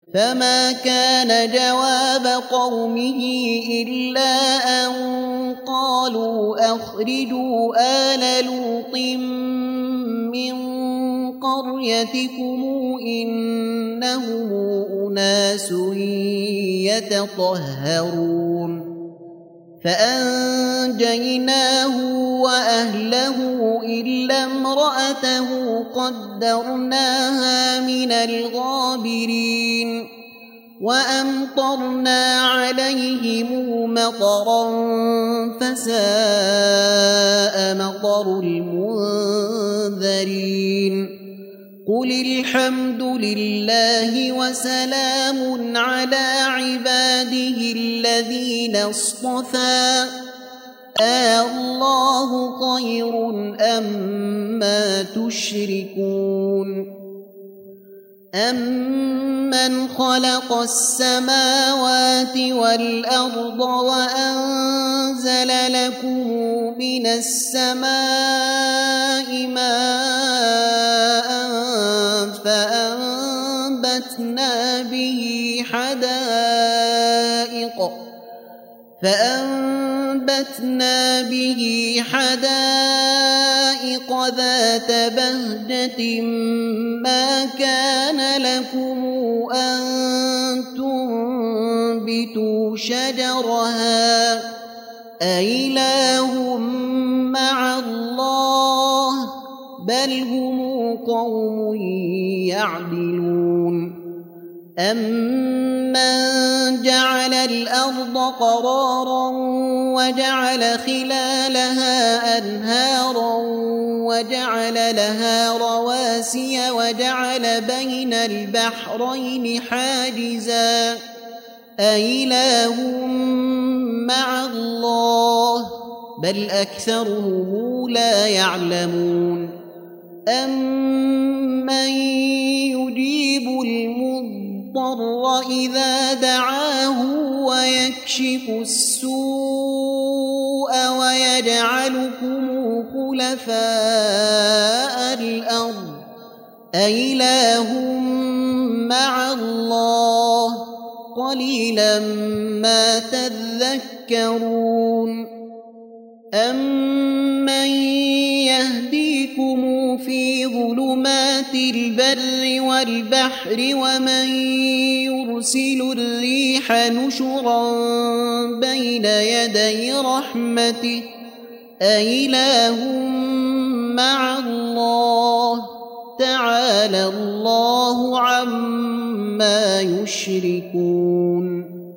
فما كان جواب قومه إلا أن قالوا أخرجوا آل لوط من قريتكم إنهم أناس يتطهرون فأنجيناه وأهله إلا امرأته قدرناها من الغابرين وأمطرنا عليهم مطرا فساء مطر المنذرين قل الحمد لله وسلام على عباده الذين اصطفى الله خير أما تشركون أمن خلق السماوات والأرض وأنزل لكم من السماء ماء فأنبتنا به حدائق ذات بهجة ما كان لكم أن تنبتوا شجرها أإله مع الله بل هم قوم يعدلون أمن جعل الأرض قرارا وجعل خلالها أنهارا وجعل لها رواسي وجعل بين البحرين حاجزا أإله مع الله بل أكثرهم لا يعلمون أمن يجيب المضطر إذا دعاه ويكشف السوء ويجعلكم خلفاء الأرض أإله مع الله قليلا ما تذكرون أمن يهديكم في ظلمات البر والبحر ومن يرسل الريح نشرا بين يدي رحمته أإله مع الله تعالى الله عما يشركون